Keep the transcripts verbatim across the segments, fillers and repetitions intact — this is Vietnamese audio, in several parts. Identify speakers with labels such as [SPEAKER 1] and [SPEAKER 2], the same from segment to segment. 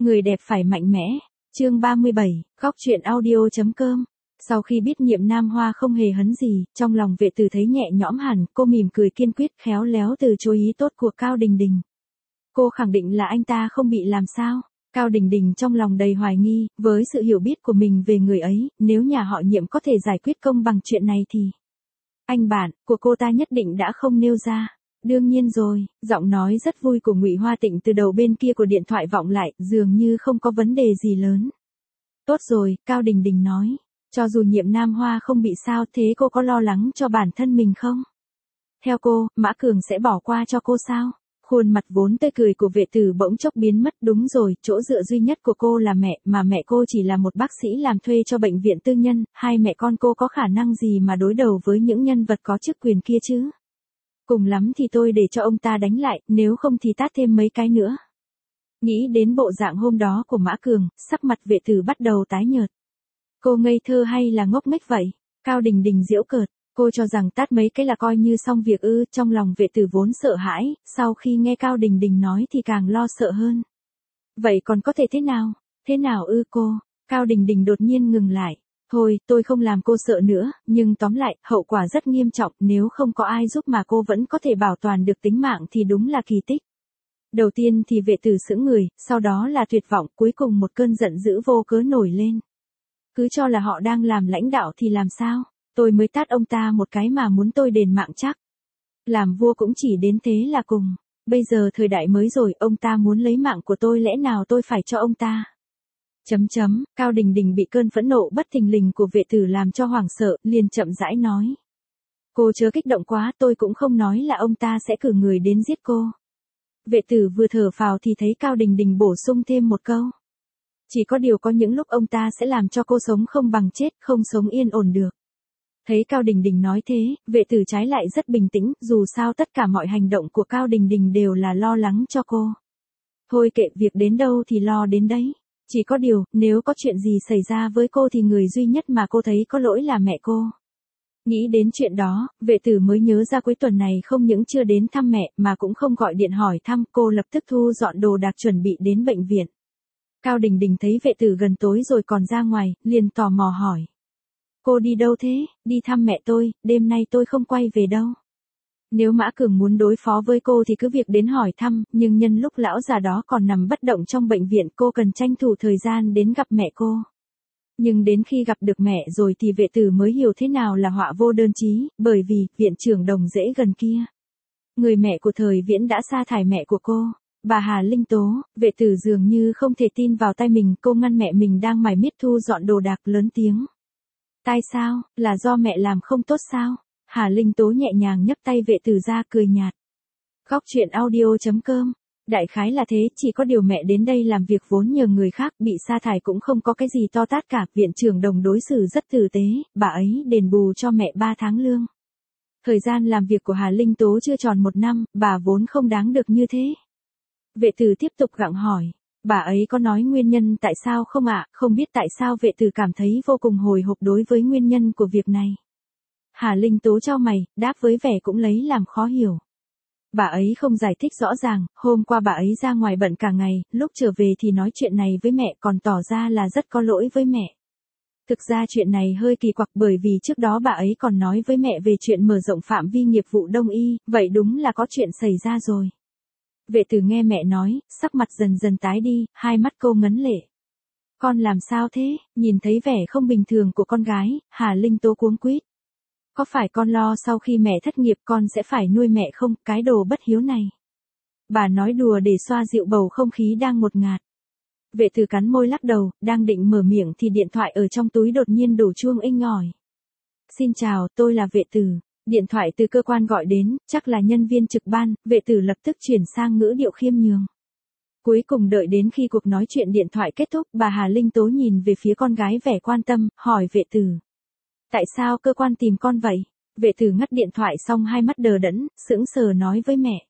[SPEAKER 1] Người đẹp phải mạnh mẽ. Chương ba mươi bảy, góc truyện audio.com. Sau khi biết Nhiệm Nam Hoa không hề hấn gì, trong lòng Vệ Tử thấy nhẹ nhõm hẳn, cô mỉm cười kiên quyết khéo léo từ chối ý tốt của Cao Đình Đình. Cô khẳng định là anh ta không bị làm sao. Cao Đình Đình trong lòng đầy hoài nghi, với sự hiểu biết của mình về người ấy, nếu nhà họ Nhiệm có thể giải quyết công bằng chuyện này thì... Anh bạn của cô ta nhất định đã không nêu ra. Đương nhiên rồi, giọng nói rất vui của Ngụy Hoa Tịnh từ đầu bên kia của điện thoại vọng lại, dường như không có vấn đề gì lớn. Tốt rồi, Cao Đình Đình nói. Cho dù Nhiệm Nam Hoa không bị sao, thế cô có lo lắng cho bản thân mình không? Theo cô, Mã Cường sẽ bỏ qua cho cô sao? Khuôn mặt vốn tươi cười của Vệ Tử bỗng chốc biến mất. Đúng rồi, chỗ dựa duy nhất của cô là mẹ, mà mẹ cô chỉ là một bác sĩ làm thuê cho bệnh viện tư nhân, hai mẹ con cô có khả năng gì mà đối đầu với những nhân vật có chức quyền kia chứ? Cùng lắm thì tôi để cho ông ta đánh lại, nếu không thì tát thêm mấy cái nữa. Nghĩ đến bộ dạng hôm đó của Mã Cường, sắc mặt Vệ Tử bắt đầu tái nhợt. Cô ngây thơ hay là ngốc nghếch vậy? Cao Đình Đình giễu cợt, cô cho rằng tát mấy cái là coi như xong việc ư? Trong lòng Vệ Tử vốn sợ hãi, sau khi nghe Cao Đình Đình nói thì càng lo sợ hơn. Vậy còn có thể thế nào? Thế nào ư cô? Cao Đình Đình đột nhiên ngừng lại. Thôi, tôi không làm cô sợ nữa, nhưng tóm lại, hậu quả rất nghiêm trọng, nếu không có ai giúp mà cô vẫn có thể bảo toàn được tính mạng thì đúng là kỳ tích. Đầu tiên thì Vệ Tử sững người, sau đó là tuyệt vọng, cuối cùng một cơn giận dữ vô cớ nổi lên. Cứ cho là họ đang làm lãnh đạo thì làm sao? Tôi mới tát ông ta một cái mà muốn tôi đền mạng chắc. Làm vua cũng chỉ đến thế là cùng. Bây giờ thời đại mới rồi, ông ta muốn lấy mạng của tôi, lẽ nào tôi phải cho ông ta? Chấm chấm, Cao Đình Đình bị cơn phẫn nộ bất thình lình của Vệ Tử làm cho hoảng sợ, liền chậm rãi nói. Cô chớ kích động quá, tôi cũng không nói là ông ta sẽ cử người đến giết cô. Vệ Tử vừa thở phào thì thấy Cao Đình Đình bổ sung thêm một câu. Chỉ có điều có những lúc ông ta sẽ làm cho cô sống không bằng chết, không sống yên ổn được. Thấy Cao Đình Đình nói thế, Vệ Tử trái lại rất bình tĩnh, dù sao tất cả mọi hành động của Cao Đình Đình đều là lo lắng cho cô. Thôi kệ, việc đến đâu thì lo đến đấy. Chỉ có điều, nếu có chuyện gì xảy ra với cô thì người duy nhất mà cô thấy có lỗi là mẹ cô. Nghĩ đến chuyện đó, Vệ Tử mới nhớ ra cuối tuần này không những chưa đến thăm mẹ mà cũng không gọi điện hỏi thăm, cô lập tức thu dọn đồ đạc chuẩn bị đến bệnh viện. Cao Đình Đình thấy Vệ Tử gần tối rồi còn ra ngoài, liền tò mò hỏi. Cô đi đâu thế? Đi thăm mẹ tôi, đêm nay tôi không quay về đâu. Nếu Mã Cường muốn đối phó với cô thì cứ việc đến hỏi thăm, nhưng nhân lúc lão già đó còn nằm bất động trong bệnh viện, cô cần tranh thủ thời gian đến gặp mẹ cô. Nhưng đến khi gặp được mẹ rồi thì Vệ Tử mới hiểu thế nào là họa vô đơn chí, bởi vì, viện trưởng Đồng Dễ gần kia. Người mẹ của Thời Viễn đã sa thải mẹ của cô. Bà Hà Linh Tố. Vệ Tử dường như không thể tin vào tai mình, cô ngăn mẹ mình đang mải miết thu dọn đồ đạc lớn tiếng. Tai sao, là do mẹ làm không tốt sao? Hà Linh Tố nhẹ nhàng nhấc tay Vệ Tử ra cười nhạt. Góc truyện audio.com. Đại khái là thế, chỉ có điều mẹ đến đây làm việc vốn nhờ người khác, bị sa thải cũng không có cái gì to tát cả, viện trưởng Đồng đối xử rất tử tế, bà ấy đền bù cho mẹ ba tháng lương. Thời gian làm việc của Hà Linh Tố chưa tròn một năm, bà vốn không đáng được như thế. Vệ Tử tiếp tục gặng hỏi, bà ấy có nói nguyên nhân tại sao không ạ? Không biết tại sao Vệ Tử cảm thấy vô cùng hồi hộp đối với nguyên nhân của việc này. Hà Linh Tố chau mày, đáp với vẻ cũng lấy làm khó hiểu. Bà ấy không giải thích rõ ràng, hôm qua bà ấy ra ngoài bận cả ngày, lúc trở về thì nói chuyện này với mẹ còn tỏ ra là rất có lỗi với mẹ. Thực ra chuyện này hơi kỳ quặc bởi vì trước đó bà ấy còn nói với mẹ về chuyện mở rộng phạm vi nghiệp vụ đông y, vậy đúng là có chuyện xảy ra rồi. Vệ Tử nghe mẹ nói, sắc mặt dần dần tái đi, hai mắt cô ngấn lệ. Con làm sao thế? Nhìn thấy vẻ không bình thường của con gái, Hà Linh Tố cuống quýt. Có phải con lo sau khi mẹ thất nghiệp con sẽ phải nuôi mẹ không, cái đồ bất hiếu này? Bà nói đùa để xoa dịu bầu không khí đang ngột ngạt. Vệ Tử cắn môi lắc đầu, đang định mở miệng thì điện thoại ở trong túi đột nhiên đổ chuông inh ỏi. Xin chào, tôi là Vệ Tử. Điện thoại từ cơ quan gọi đến, chắc là nhân viên trực ban, Vệ Tử lập tức chuyển sang ngữ điệu khiêm nhường. Cuối cùng đợi đến khi cuộc nói chuyện điện thoại kết thúc, bà Hà Linh Tố nhìn về phía con gái vẻ quan tâm, hỏi Vệ Tử. Tại sao cơ quan tìm con vậy? Vệ Tử ngắt điện thoại xong hai mắt đờ đẫn, sững sờ nói với mẹ.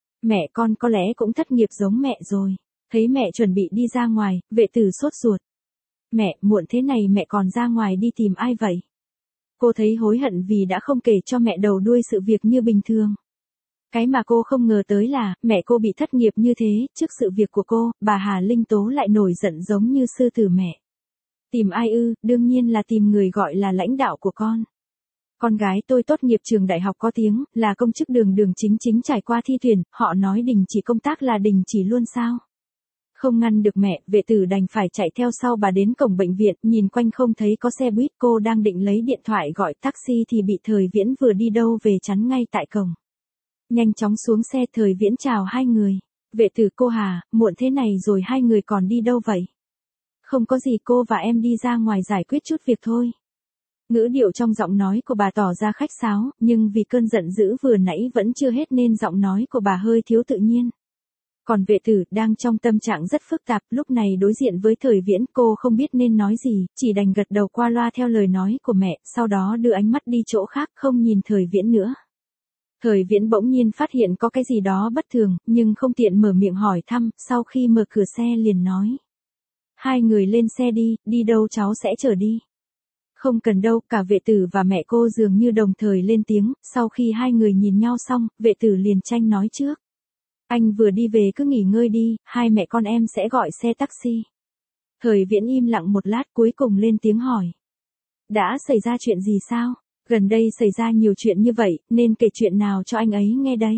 [SPEAKER 1] Mẹ con có lẽ cũng thất nghiệp giống mẹ rồi. Thấy mẹ chuẩn bị đi ra ngoài, Vệ Tử sốt ruột. Mẹ, muộn thế này mẹ còn ra ngoài đi tìm ai vậy? Cô thấy hối hận vì đã không kể cho mẹ đầu đuôi sự việc như bình thường. Cái mà cô không ngờ tới là, mẹ cô bị thất nghiệp như thế, trước sự việc của cô, bà Hà Linh Tố lại nổi giận giống như sư tử mẹ. Tìm ai ư, đương nhiên là tìm người gọi là lãnh đạo của con. Con gái tôi tốt nghiệp trường đại học có tiếng, là công chức đường đường chính chính trải qua thi tuyển, họ nói đình chỉ công tác là đình chỉ luôn sao? Không ngăn được mẹ, vệ tử đành phải chạy theo sau bà đến cổng bệnh viện, nhìn quanh không thấy có xe buýt, cô đang định lấy điện thoại gọi taxi thì bị Thời Viễn vừa đi đâu về chắn ngay tại cổng. Nhanh chóng xuống xe, Thời Viễn chào hai người. Vệ tử: cô Hà, muộn thế này rồi hai người còn đi đâu vậy? Không có gì, cô và em đi ra ngoài giải quyết chút việc thôi. Ngữ điệu trong giọng nói của bà tỏ ra khách sáo, nhưng vì cơn giận dữ vừa nãy vẫn chưa hết nên giọng nói của bà hơi thiếu tự nhiên. Còn vệ tử, đang trong tâm trạng rất phức tạp, lúc này đối diện với Thời Viễn, cô không biết nên nói gì, chỉ đành gật đầu qua loa theo lời nói của mẹ, sau đó đưa ánh mắt đi chỗ khác, không nhìn Thời Viễn nữa. Thời Viễn bỗng nhiên phát hiện có cái gì đó bất thường, nhưng không tiện mở miệng hỏi thăm, sau khi mở cửa xe liền nói. Hai người lên xe đi, đi đâu cháu sẽ chở đi. Không cần đâu, cả vệ tử và mẹ cô dường như đồng thời lên tiếng, sau khi hai người nhìn nhau xong, vệ tử liền tranh nói trước. Anh vừa đi về cứ nghỉ ngơi đi, hai mẹ con em sẽ gọi xe taxi. Thời Viễn im lặng một lát cuối cùng lên tiếng hỏi. Đã xảy ra chuyện gì sao? Gần đây xảy ra nhiều chuyện như vậy, nên kể chuyện nào cho anh ấy nghe đây.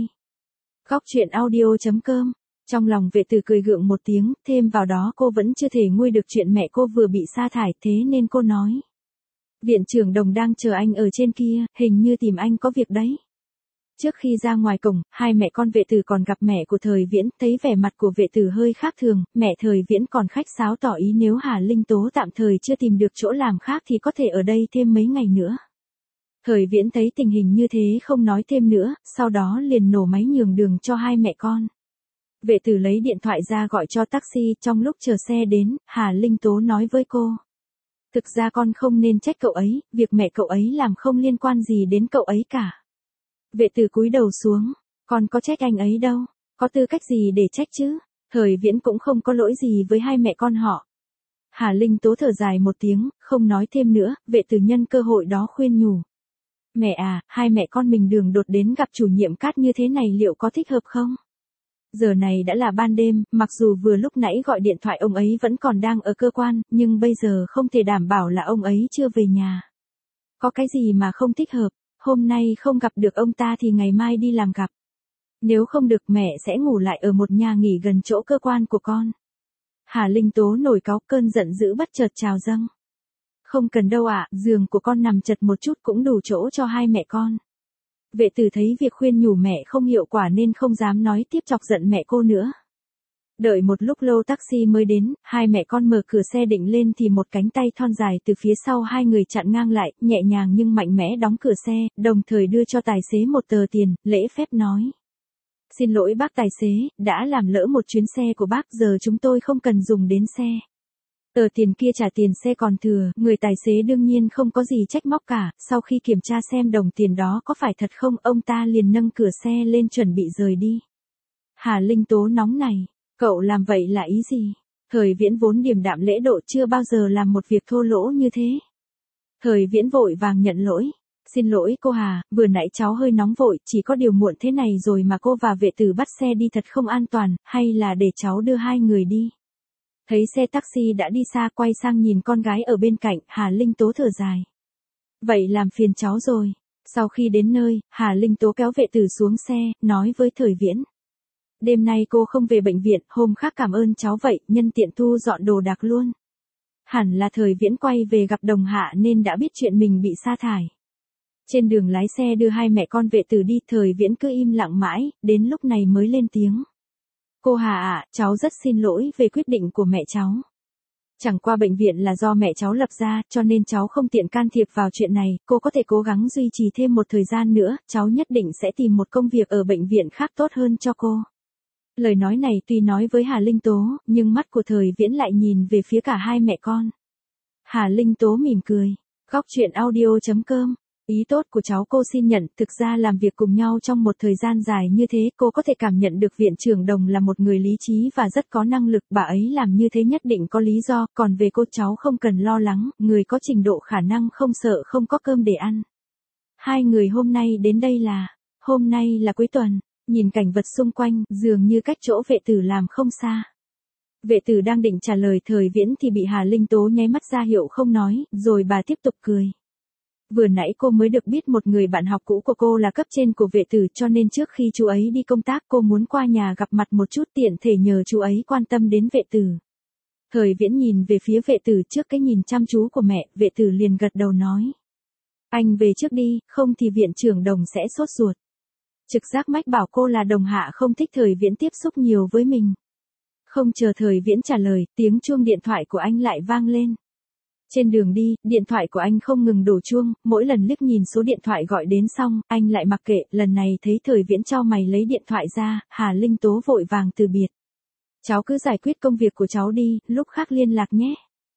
[SPEAKER 1] Góc truyện audio chấm com. Trong lòng vệ tử cười gượng một tiếng, thêm vào đó cô vẫn chưa thể nguôi được chuyện mẹ cô vừa bị sa thải, thế nên cô nói. Viện trưởng Đồng đang chờ anh ở trên kia, hình như tìm anh có việc đấy. Trước khi ra ngoài cổng, hai mẹ con vệ tử còn gặp mẹ của Thời Viễn, thấy vẻ mặt của vệ tử hơi khác thường, mẹ Thời Viễn còn khách sáo tỏ ý nếu Hà Linh Tố tạm thời chưa tìm được chỗ làm khác thì có thể ở đây thêm mấy ngày nữa. Thời Viễn thấy tình hình như thế không nói thêm nữa, sau đó liền nổ máy nhường đường cho hai mẹ con. Vệ tử lấy điện thoại ra gọi cho taxi, trong lúc chờ xe đến, Hà Linh Tố nói với cô. Thực ra con không nên trách cậu ấy, việc mẹ cậu ấy làm không liên quan gì đến cậu ấy cả. Vệ tử cúi đầu xuống, con có trách anh ấy đâu, có tư cách gì để trách chứ, Thời Viễn cũng không có lỗi gì với hai mẹ con họ. Hà Linh Tố thở dài một tiếng, không nói thêm nữa, vệ tử nhân cơ hội đó khuyên nhủ. Mẹ à, hai mẹ con mình đường đột đến gặp chủ nhiệm Cát như thế này liệu có thích hợp không? Giờ này đã là ban đêm, mặc dù vừa lúc nãy gọi điện thoại ông ấy vẫn còn đang ở cơ quan, nhưng bây giờ không thể đảm bảo là ông ấy chưa về nhà. Có cái gì mà không thích hợp, hôm nay không gặp được ông ta thì ngày mai đi làm gặp. Nếu không được mẹ sẽ ngủ lại ở một nhà nghỉ gần chỗ cơ quan của con. Hà Linh Tố nổi cáu, cơn giận dữ bất chợt trào dâng. Không cần đâu ạ, giường của con nằm chật một chút cũng đủ chỗ cho hai mẹ con. Vệ tử thấy việc khuyên nhủ mẹ không hiệu quả nên không dám nói tiếp chọc giận mẹ cô nữa. Đợi một lúc lâu taxi mới đến, hai mẹ con mở cửa xe định lên thì một cánh tay thon dài từ phía sau hai người chặn ngang lại, nhẹ nhàng nhưng mạnh mẽ đóng cửa xe, đồng thời đưa cho tài xế một tờ tiền, lễ phép nói. Xin lỗi bác tài xế, đã làm lỡ một chuyến xe của bác, giờ chúng tôi không cần dùng đến xe. Tờ tiền kia trả tiền xe còn thừa, người tài xế đương nhiên không có gì trách móc cả, sau khi kiểm tra xem đồng tiền đó có phải thật không, ông ta liền nâng cửa xe lên chuẩn bị rời đi. Hà Linh Tố nóng này, cậu làm vậy là ý gì? Thời Viễn vốn điềm đạm lễ độ chưa bao giờ làm một việc thô lỗ như thế. Thời Viễn vội vàng nhận lỗi. Xin lỗi cô Hà, vừa nãy cháu hơi nóng vội, chỉ có điều muộn thế này rồi mà cô và vệ tử bắt xe đi thật không an toàn, hay là để cháu đưa hai người đi. Thấy xe taxi đã đi xa, quay sang nhìn con gái ở bên cạnh, Hà Linh Tố thở dài. Vậy làm phiền cháu rồi. Sau khi đến nơi, Hà Linh Tố kéo vệ tử xuống xe, nói với Thời Viễn. Đêm nay cô không về bệnh viện, hôm khác cảm ơn cháu vậy, nhân tiện thu dọn đồ đạc luôn. Hẳn là Thời Viễn quay về gặp Đồng Hạ nên đã biết chuyện mình bị sa thải. Trên đường lái xe đưa hai mẹ con vệ tử đi, Thời Viễn cứ im lặng mãi, đến lúc này mới lên tiếng. Cô Hà ạ, cháu rất xin lỗi về quyết định của mẹ cháu. Chẳng qua bệnh viện là do mẹ cháu lập ra, cho nên cháu không tiện can thiệp vào chuyện này, cô có thể cố gắng duy trì thêm một thời gian nữa, cháu nhất định sẽ tìm một công việc ở bệnh viện khác tốt hơn cho cô. Lời nói này tuy nói với Hà Linh Tố, nhưng mắt của Thời Viễn lại nhìn về phía cả hai mẹ con. Hà Linh Tố mỉm cười. Góc truyện audio chấm com. Ý tốt của cháu cô xin nhận, thực ra làm việc cùng nhau trong một thời gian dài như thế, cô có thể cảm nhận được viện trưởng Đồng là một người lý trí và rất có năng lực, bà ấy làm như thế nhất định có lý do, còn về cô cháu không cần lo lắng, người có trình độ khả năng không sợ không có cơm để ăn. Hai người hôm nay đến đây là, hôm nay là cuối tuần, Nhìn cảnh vật xung quanh, dường như cách chỗ vệ tử làm không xa. Vệ tử đang định trả lời Thời Viễn thì bị Hà Linh Tố nháy mắt ra hiệu không nói, rồi bà tiếp tục cười. Vừa nãy cô mới được biết một người bạn học cũ của cô là cấp trên của vệ tử, cho nên trước khi chú ấy đi công tác cô muốn qua nhà gặp mặt một chút, tiện thể nhờ chú ấy quan tâm đến vệ tử. Thời Viễn nhìn về phía vệ tử, trước cái nhìn chăm chú của mẹ, vệ tử liền gật đầu nói. Anh về trước đi, không thì viện trưởng Đồng sẽ sốt ruột. Trực giác mách bảo cô là Đồng Hạ không thích Thời Viễn tiếp xúc nhiều với mình. Không chờ Thời Viễn trả lời, tiếng chuông điện thoại của anh lại vang lên. Trên đường đi, điện thoại của anh không ngừng đổ chuông, mỗi lần liếc nhìn số điện thoại gọi đến xong, anh lại mặc kệ, lần này thấy Thời Viễn chau mày lấy điện thoại ra, Hà Linh Tố vội vàng từ biệt. Cháu cứ giải quyết công việc của cháu đi, lúc khác liên lạc nhé.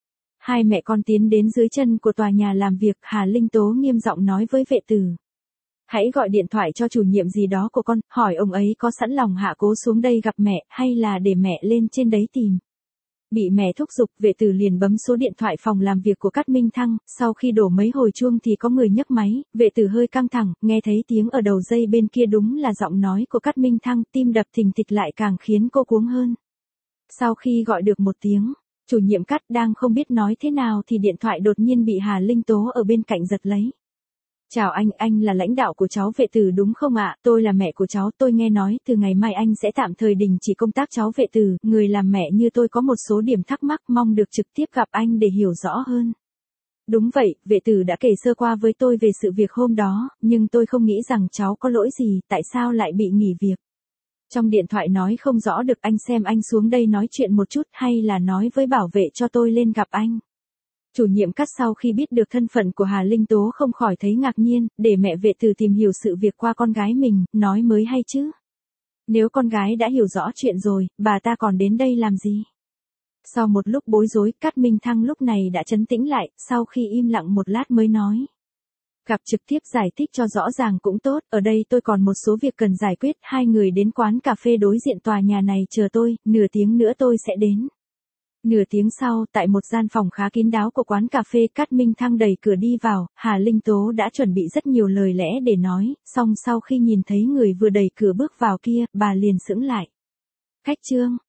[SPEAKER 1] Hai mẹ con tiến đến dưới chân của tòa nhà làm việc, Hà Linh Tố nghiêm giọng nói với vệ tử. Hãy gọi điện thoại cho chủ nhiệm gì đó của con, hỏi ông ấy có sẵn lòng hạ cố xuống đây gặp mẹ, hay là để mẹ lên trên đấy tìm. Bị mẹ thúc giục, vệ tử liền bấm số điện thoại phòng làm việc của Cát Minh Thăng, sau khi đổ mấy hồi chuông thì có người nhấc máy, vệ tử hơi căng thẳng, nghe thấy tiếng ở đầu dây bên kia đúng là giọng nói của Cát Minh Thăng, tim đập thình thịch lại càng khiến cô cuống hơn. Sau khi gọi được một tiếng, chủ nhiệm Cát đang không biết nói thế nào thì điện thoại đột nhiên bị Hà Linh Tố ở bên cạnh giật lấy. Chào anh, anh là lãnh đạo của cháu vệ tử đúng không ạ? Tôi là mẹ của cháu, tôi nghe nói từ ngày mai anh sẽ tạm thời đình chỉ công tác cháu vệ tử, người làm mẹ như tôi có một số điểm thắc mắc mong được trực tiếp gặp anh để hiểu rõ hơn. Đúng vậy, vệ tử đã kể sơ qua với tôi về sự việc hôm đó, nhưng tôi không nghĩ rằng cháu có lỗi gì, tại sao lại bị nghỉ việc. Trong điện thoại nói không rõ được, anh xem anh xuống đây nói chuyện một chút hay là nói với bảo vệ cho tôi lên gặp anh. Chủ nhiệm Cát sau khi biết được thân phận của Hà Linh Tố không khỏi thấy ngạc nhiên, để mẹ vệ tử tìm hiểu sự việc qua con gái mình, nói mới hay chứ. Nếu con gái đã hiểu rõ chuyện rồi, bà ta còn đến đây làm gì? Sau một lúc bối rối, Cát Minh Thăng lúc này đã trấn tĩnh lại, sau khi im lặng một lát mới nói. Gặp trực tiếp giải thích cho rõ ràng cũng tốt, ở đây tôi còn một số việc cần giải quyết, hai người đến quán cà phê đối diện tòa nhà này chờ tôi, nửa tiếng nữa tôi sẽ đến. Nửa tiếng sau, tại một gian phòng khá kín đáo của quán cà phê, Cát Minh Thăng đẩy cửa đi vào, Hà Linh Tố đã chuẩn bị rất nhiều lời lẽ để nói, song sau khi nhìn thấy người vừa đẩy cửa bước vào kia, bà liền sững lại. Khách Trương,